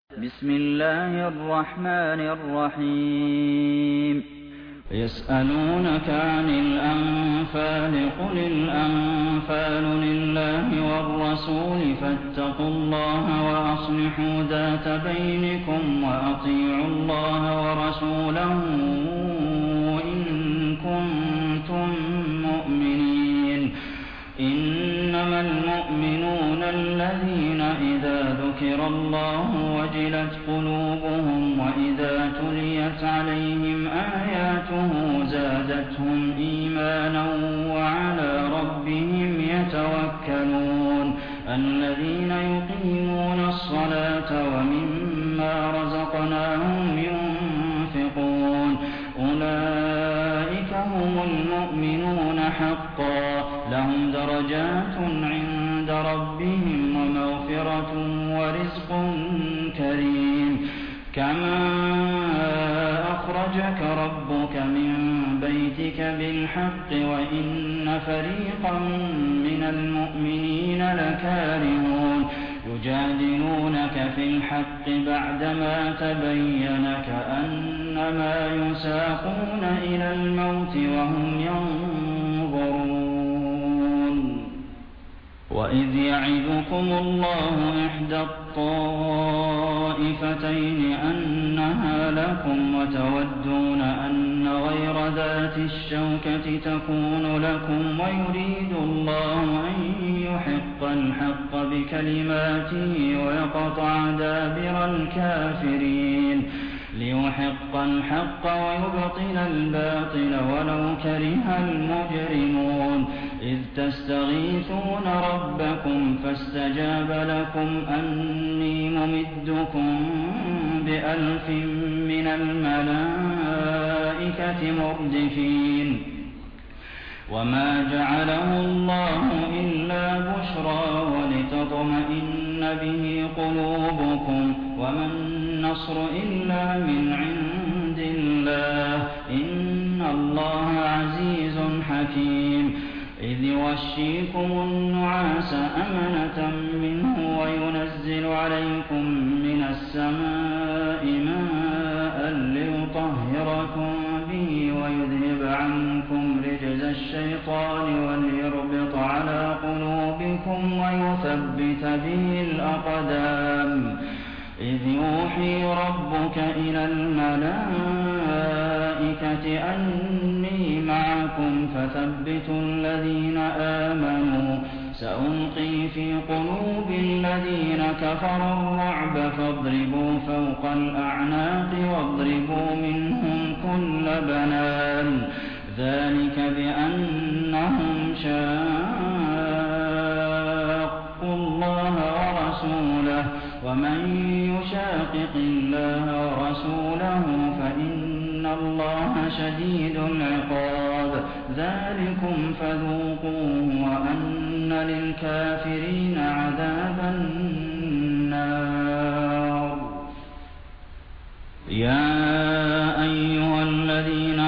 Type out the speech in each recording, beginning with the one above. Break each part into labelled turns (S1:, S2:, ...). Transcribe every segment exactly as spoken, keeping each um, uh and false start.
S1: بسم الله الرحمن الرحيم يسألونك عن الأنفال قل الأنفال لله والرسول فاتقوا الله وأصلحوا ذات بينكم وأطيعوا الله ورسوله إن كنتم مؤمنين إنما المؤمنون الذين إذا ذكر الله وجلت قلوبهم وإذا تليت عليهم آياته زادتهم إيمانا وعلى ربهم يتوكلون الذين يقيمون الصلاة ومما رزقناهم ينفقون أولئك هم المؤمنون حقا لهم درجات عند ربهم ومغفرة ورزق كريم كما أخرجك ربك من بيتك بالحق وإن فريقا من المؤمنين لكارهون يجادلونك في الحق بعدما تبين كأنما يساقون إلى الموت وهم ينظرون وإذ يعدكم الله إحدى الطائفتين أنها لكم وتودون أن غير ذات الشوكة تكون لكم ويريد الله أن يحق الحق بكلماته ويقطع دابر الكافرين ليحق الحق ويبطل الباطل ولو كره المجرمون إذ تستغيثون ربكم فاستجاب لكم أني ممدكم بألف من الملائكة مردفين وما جعله الله إلا بشرى ولتطمئن به قلوبكم وما النصر إلا من عند الله إن الله عزيز حكيم إذ يغشيكم النعاس أمنة منه وينزل عليكم من السماء ماء ليطهركم به ويذهب عنكم رجز الشيطان وليربط على قلوبكم ويثبت به الأقدام إذ يوحي ربك إلى الملائكة أني معكم فثبتوا الذين آمنوا سألقي في قلوب الذين كفروا الرعب فاضربوا فوق الأعناق واضربوا منهم كل بنان ذلك بأنهم شاقوا الله ورسوله ومن يشاقق الله ورسوله فإن الله شديد العقاب ذلكم فذوقوه وأن للكافرين عذاب النار يا أيها الذين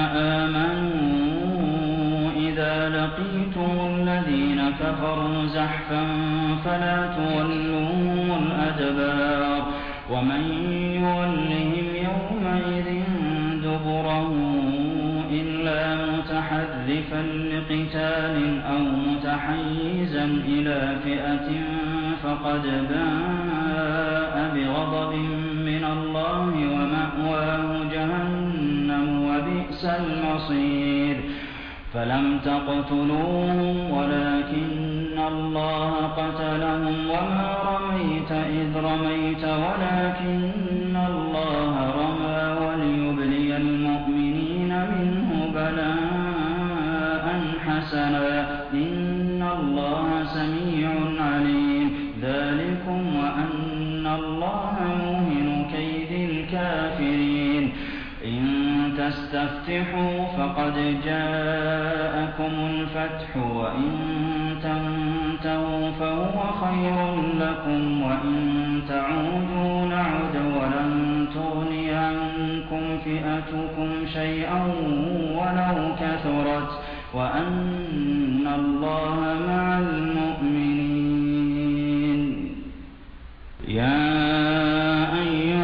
S1: آمنوا إذا لقيتم الذين كفروا زحفا فلا تولوهم الأدبار ومن يولهم يومئذ دبره إلا متحرفا لقتال أو متحيزا إلى فئة فقد باء بغضب من الله ومأواه جهنم وبئس المصير فلم تقتلوهم ولكن الله قتلهم وما رميت إذ رميت ولكن الله رمى وليبلي المؤمنين منه بلاء حسنا إن الله سميع عليم ذلكم وأن الله موهن كيد الكافرين إن تستفتحوا فقد جاءكم الفتح وإن تنتهوا فهو خير لكم وإن تعودوا نعد ولن تغني عنكم فئتكم شيئا ولو كثرت وأن الله مع المؤمنين يا أيها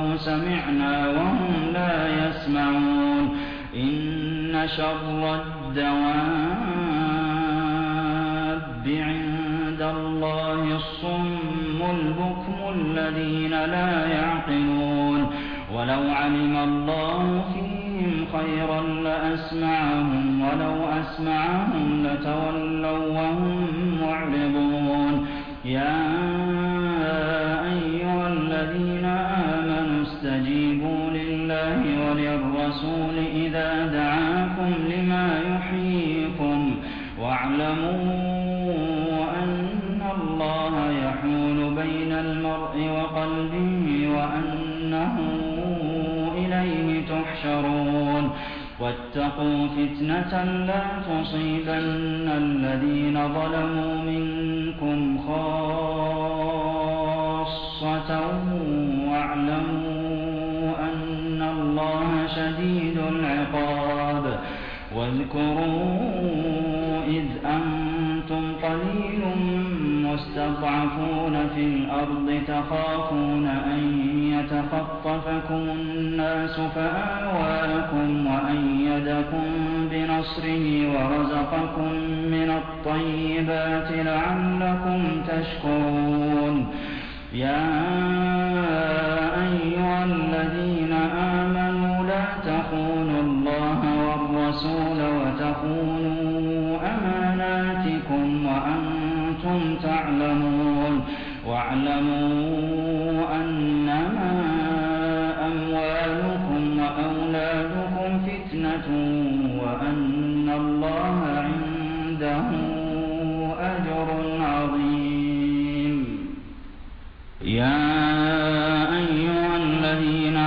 S1: قالوا سمعنا وهم لا يسمعون إن شر الدواب عند الله الصم البكم الذين لا يعقلون ولو علم الله فيهم خيرا لأسمعهم ولو أسمعهم لتولوا وهم معرضون يا أيها الذين آمنوا استجيبوا لله وللرسول إذا دعاكم لما يحييكم واعلموا أن الله يحول بين المرء وقلبه وأنه إليه تحشرون واتقوا فتنة لا تصيبن الذين ظلموا منكم خاصة واعلموا أن الله شديد العقاب واذكروا إذ أنتم قليل مستضعفون في الأرض تخافون أن يتخطفكم الناس فآواكم وأيدكم بنصره ورزقكم من الطيبات لعلكم تشكرون يا أيها الذين آمنوا لا تخونوا الله والرسول وتخونوا أماناتكم وأنتم تعلمون واعلموا أنما أموالكم وأولادكم فتنة وأن الله عنده أجر عظيم يا أيها الذين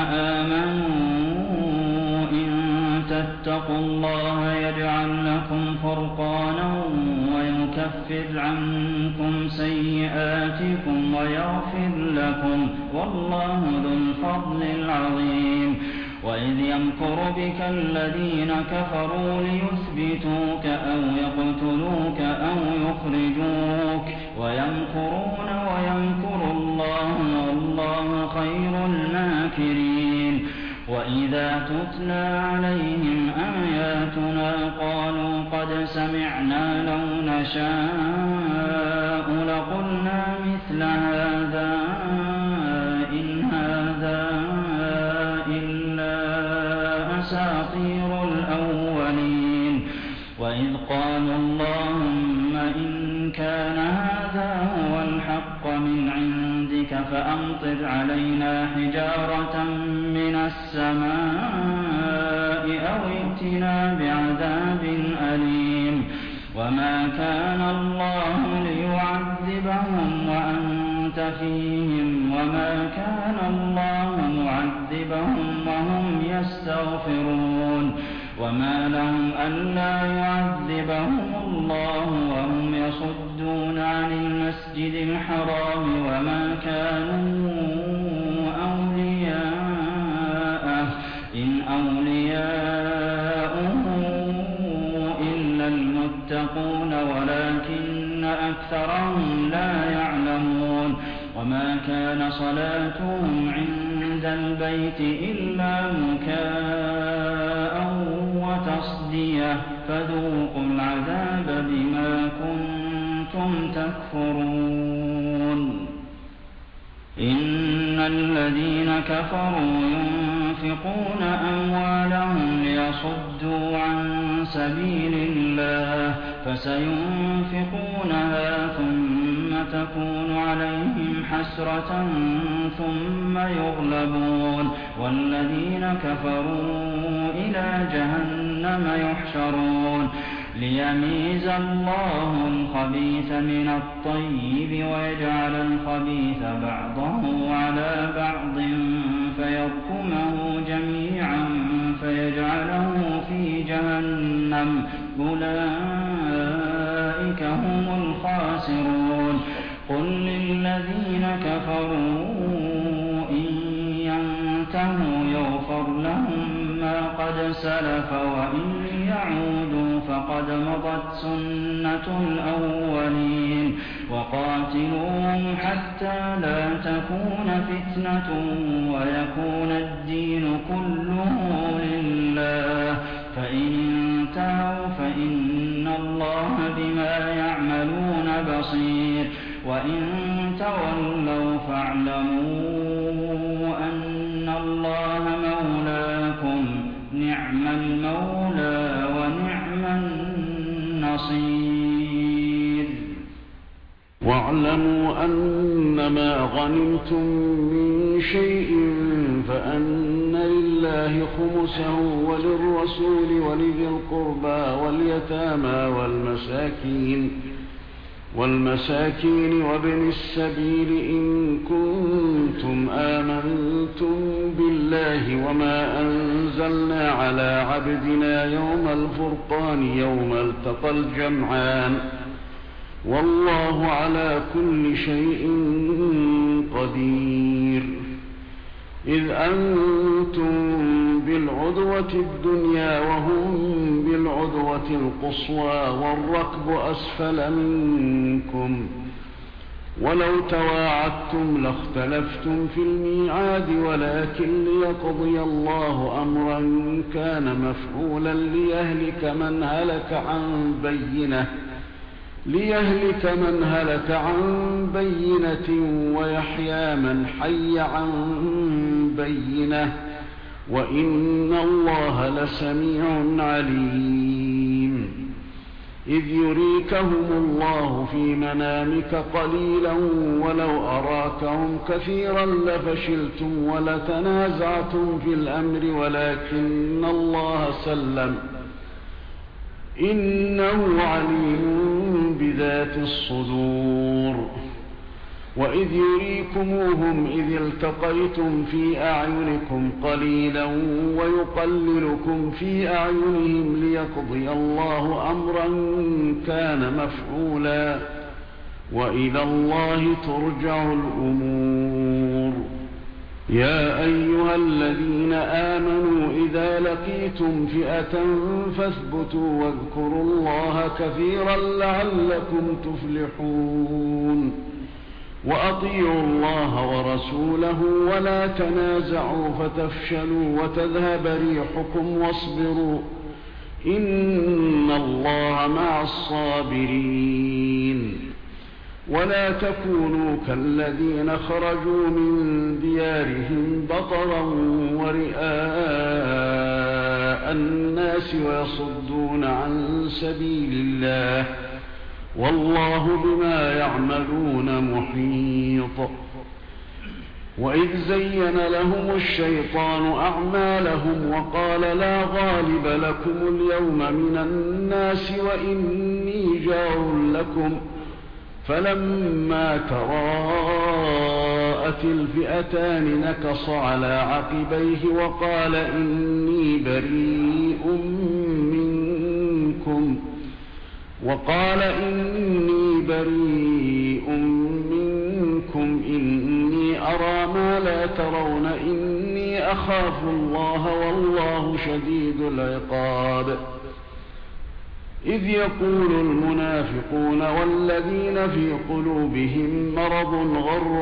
S1: آمنوا إن تتقوا الله يجعل لكم فرقانا ويكفر عنكم سيئاتكم ويغفر لكم والله ذو الفضل العظيم وإذ يمكر بك الذين كفروا ليثبتوك أو يقتلوك أو يخرجوك ويمكرون ويمكر الله والله خير الماكرين وإذا تتلى عليهم آياتنا قالوا قد سمعنا لو نشاء لقلنا مثل هذا إن هذا إلا أساطير الأولين وإذ قالوا اللهم إن كان هذا هو الحق من عندك فأمطر علينا حجارة من السماء أو ائتنا بعذاب أليم وما كان الله ليعذبهم وأنت فيهم وما كان الله معذبهم وهم يستغفرون وما لهم ألا يعذبهم الله وهم يصدون عن المسجد الحرام وما كانوا أولياءه إن أولياؤه إلا المتقون ولكن أكثرهم لا يعلمون وما كان صلاتهم عند البيت إلا مكاء وتصدية فذوقوا العذاب بما كنتم تكفرون إن الذين كفروا ينفقون أموالهم ليصدوا عن سبيل الله فسينفقونها ثم تكون عليهم حسرة ثم يغلبون والذين كفروا إلى جهنم يحشرون ليميز الله الخبيث من الطيب ويجعل الخبيث بعضه على بعض فيركمه جميعا فيجعله في جهنم أولئك هم الخاسرون قل للذين كفروا إن ينتهوا يغفر لهم ما قد سلف وإن يعودوا فقد مضت سنة الأولين وقاتلوهم حتى لا تكون فتنة ويكون الله مولاكم نعم المولى ونعم النصير.
S2: واعلموا أنما غنمتم من شيء فأن لله خمسه وللرسول ولذي القربى واليتامى والمساكين والمساكين وابن السبيل إن كنتم آمنتم بالله وما أنزلنا على عبدنا يوم الفرقان يوم التقى الجمعان والله على كل شيء قدير. إذ أنتم بالعدوة الدنيا وهم بالعدوة القصوى والركب أسفل منكم ولو تواعدتم لاختلفتم في الميعاد ولكن ليقضي الله أمرا كان مفعولا ليهلك من هلك عن بينة ليهلك من هلك عن بينة ويحيى من حي عن بينة وإن الله لسميع عليم. إذ يريكهم الله في منامك قليلا ولو أراكهم كثيرا لفشلتم ولتنازعتم في الأمر ولكن الله سلم إنه عليم بذات الصدور. وإذ يريكموهم إذ التقيتم في أعينكم قليلا ويقللكم في أعينهم ليقضي الله أمرا كان مفعولا وإلى الله ترجع الأمور. يا أيها الذين آمنوا إذا لقيتم فئة فاثبتوا واذكروا الله كثيرا لعلكم تفلحون. وأطيعوا الله ورسوله ولا تنازعوا فتفشلوا وتذهب ريحكم واصبروا إن الله مع الصابرين. ولا تكونوا كالذين خرجوا من ديارهم بطرا ورئاء الناس ويصدون عن سبيل الله والله بما يعملون محيط. وإذ زين لهم الشيطان أعمالهم وقال لا غالب لكم اليوم من الناس وإني جار لكم فلما تراءت الفئتان نكص على عقبيه وقال إني بريء منكم وقال إني بريء منكم إني أرى ما لا ترون إني أخاف الله والله شديد العقاب. إذ يقول المنافقون والذين في قلوبهم مرض غر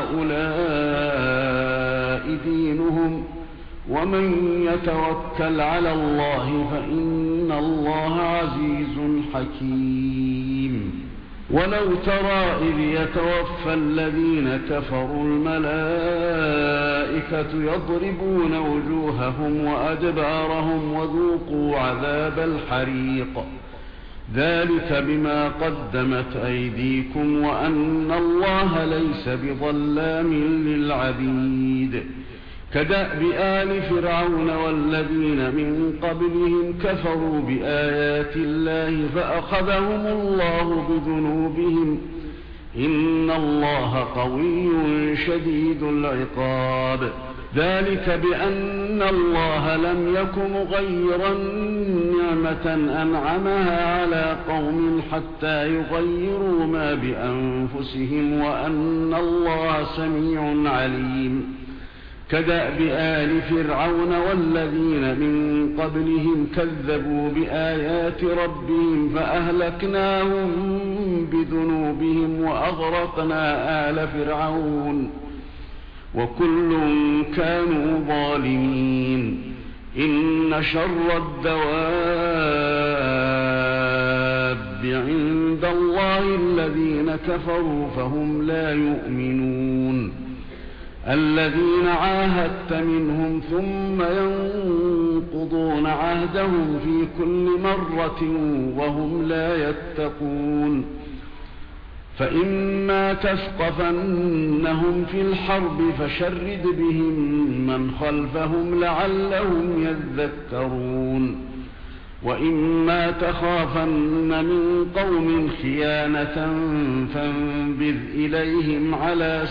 S2: هؤلاء دينهم ومن يتوكل على الله فإن الله عزيز حكيم. ولو ترى إذ يتوفى الذين كفروا الملائكة يضربون وجوههم وأدبارهم وذوقوا عذاب الحريق ذلك بما قدمت أيديكم وأن الله ليس بظلام للعبيد. كدأب آل فرعون والذين من قبلهم كفروا بآيات الله فأخذهم الله بذنوبهم إن الله قوي شديد العقاب. ذلك بأن الله لم يكن مغيرا نعمة أنعمها على قوم حتى يغيروا ما بأنفسهم وأن الله سميع عليم. كدأب آل فرعون والذين من قبلهم كذبوا بآيات ربهم فأهلكناهم بذنوبهم وأغرقنا آل فرعون وكل كانوا ظالمين. إن شر الدواب عند الله الذين كفروا فهم لا يؤمنون. الذين عاهدت منهم ثم ينقضون عهدهم في كل مرة وهم لا يتقون فإما تثقفنهم في الحرب فشرد بهم من خلفهم لعلهم يذكرون وإما تخافن من قوم خيانة فانبذ إليهم على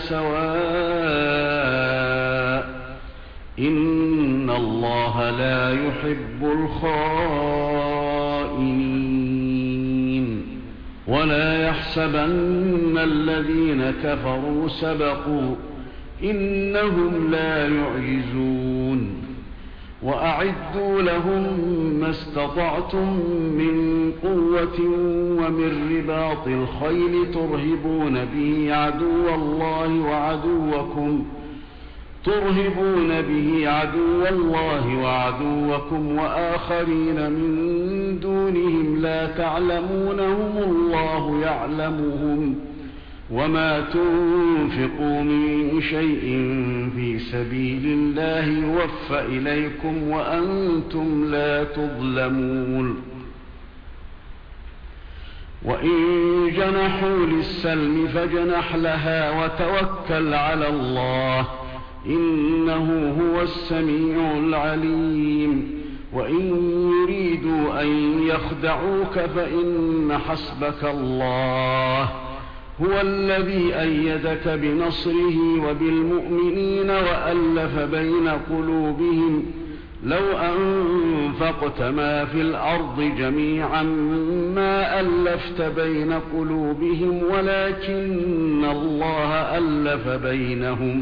S2: سواء إن الله لا يحب الخائنين ولا يحسبن الذين كفروا سبقوا إنهم لا يعجزون وأعدوا لهم ما استطعتم من قوة ومن رباط الخيل ترهبون به عدو الله وعدوكم ترهبون به عدو الله وعدوكم وآخرين من دونهم لا تعلمونهم الله يعلمهم وما تنفقوا من شيء في سبيل الله يوفى إليكم وأنتم لا تظلمون وإن جنحوا للسلم فجنح لها وتوكل على الله إنه هو السميع العليم وإن يريدوا أن يخدعوك فإن حسبك الله هو الذي أيدك بنصره وبالمؤمنين وألف بين قلوبهم لو أنفقت ما في الأرض جميعا ما ألفت بين قلوبهم ولكن الله ألف بينهم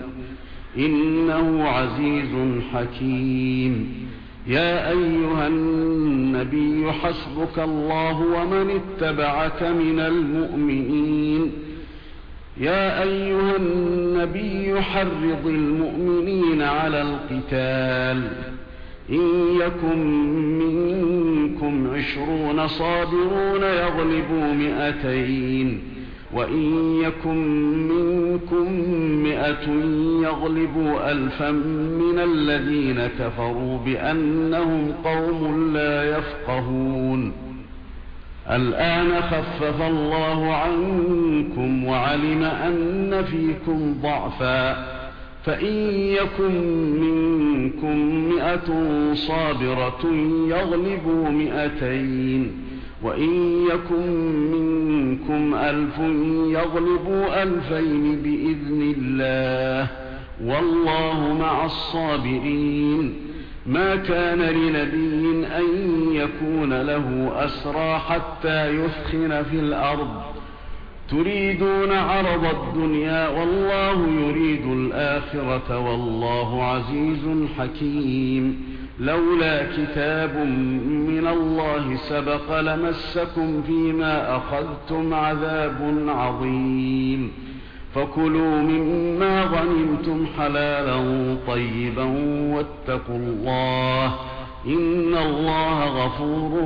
S2: إنه عزيز حكيم يا أيها النبي حسبك الله ومن اتبعك من المؤمنين يا أيها النبي حرض المؤمنين على القتال إن يكن منكم عشرون صابرون يغلبوا مئتين وإن يكن منكم مئة يغلبوا ألفا من الذين كفروا بأنهم قوم لا يفقهون الآن خفف الله عنكم وعلم أن فيكم ضعفا فإن يكن منكم مئة صابرة يغلبوا مئتين وإن يكن منكم ألف يغلبوا ألفين بإذن الله والله مع الصابرين ما كان لنبي أن يكون له أسرى حتى يثخن في الأرض تريدون عرض الدنيا والله يريد الآخرة والله عزيز حكيم لولا كتاب من الله سبق لمسكم فيما أخذتم عذاب عظيم فكلوا مما غنمتم حلالا طيبا واتقوا الله إن الله غفور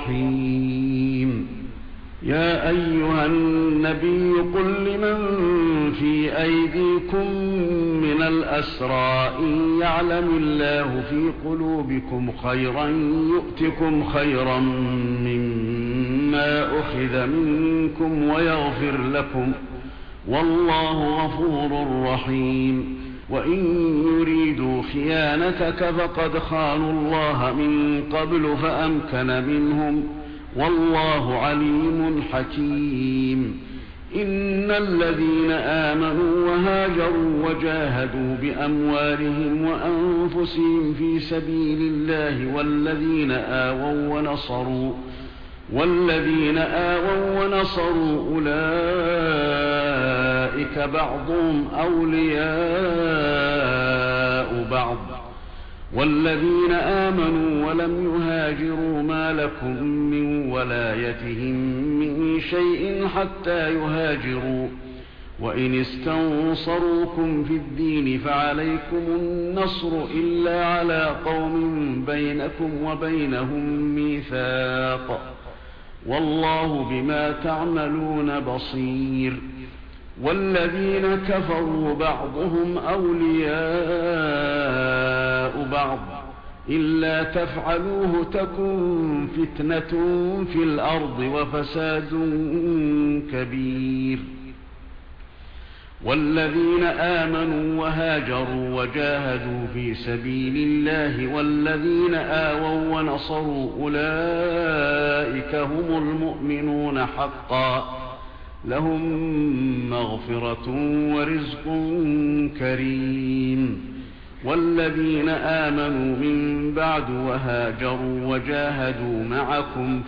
S2: رحيم يا أيها النبي قل لمن في أيديكم من الأسرى إن يعلم الله في قلوبكم خيرا يؤتكم خيرا مما أخذ منكم ويغفر لكم والله غفور رحيم وإن يريدوا خيانتك فقد خانوا الله من قبل فأمكن منهم والله عليم حكيم إن الذين آمنوا وهاجروا وجاهدوا بأموالهم وأنفسهم في سبيل الله والذين آووا ونصروا والذين آووا ونصروا أولئك بعضهم أولياء بعض والذين آمنوا ولم يهاجروا ما لكم من ولايتهم من شيء حتى يهاجروا وإن استنصروكم في الدين فعليكم النصر إلا على قوم بينكم وبينهم ميثاق والله بما تعملون بصير والذين كفروا بعضهم أولياء بعض إلا تفعلوه تكن فتنة في الأرض وفساد كبير. والذين آمنوا وهاجروا وجاهدوا في سبيل الله والذين آووا ونصروا أولئك هم المؤمنون حقا لهم مغفرة ورزق كريم. والذين آمنوا من بعد وهاجروا وجاهدوا معكم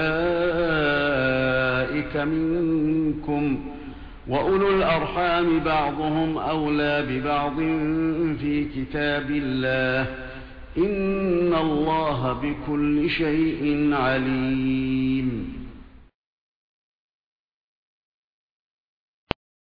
S2: فأولئك منكم وأولو الأرحام بعضهم أولى ببعض في كتاب الله إن الله بكل شيء عليم.